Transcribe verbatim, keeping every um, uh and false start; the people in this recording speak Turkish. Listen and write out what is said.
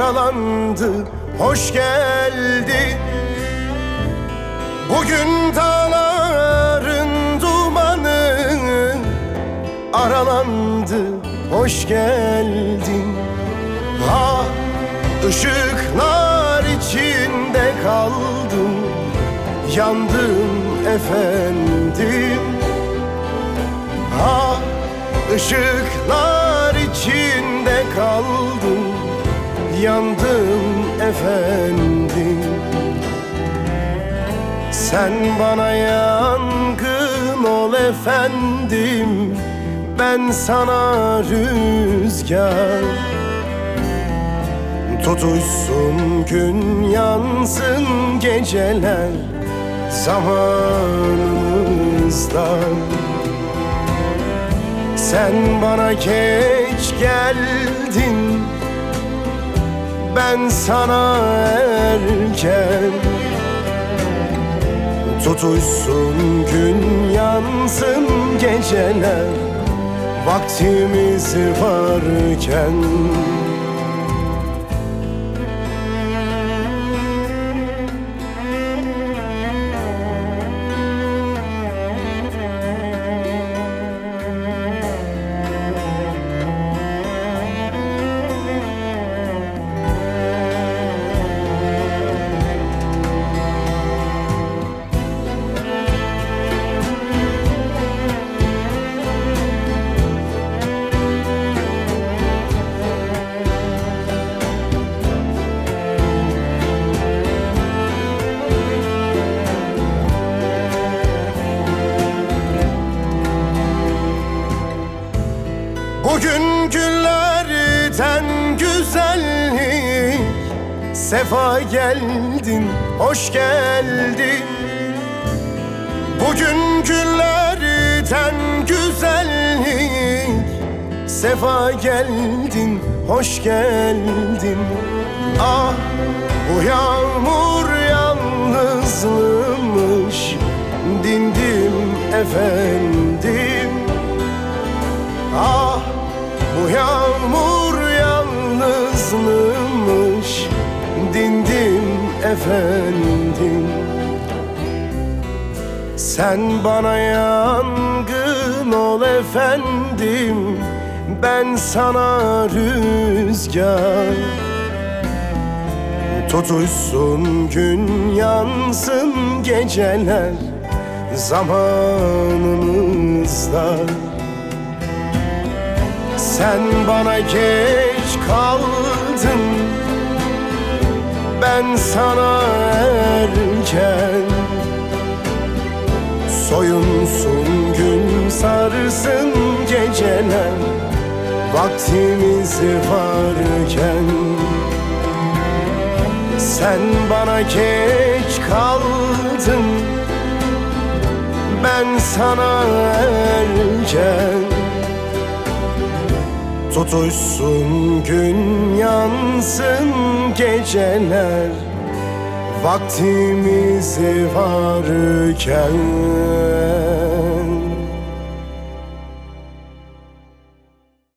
aralandı, hoş geldin. Bugün dağların dumanı aralandı, hoş geldin. Ha, ışıklar içinde kaldım, yandım efendim. Ha, ışıklar içinde kaldım, yandım efendim. Sen bana yangın ol efendim, ben sana rüzgar. Tutuşsun gün, yansın geceler zamanımızdan. Sen bana geç geldin, ben sana erken. Tutuşsun gün, yansın geceler vaktimiz varken. Bugün günlerden güzellik, sefa geldin, hoş geldin. Bugün günlerden güzellik, sefa geldin, hoş geldin. Ah, bu yağmur yalnızlığımış, dindim efendim. Ah, bu yağmur yalnızlığımış, dindim efendim. Sen bana yangın ol efendim, ben sana rüzgar. Tutuşsun gün, yansın geceler zamanımızda. Sen bana geç kaldın, ben sana erken. Soyunsun gün, sarsın geceler vaktimiz varken. Sen bana geç kaldın, ben sana erken. Tutuşsun gün, yansın geceler vaktimiz varken.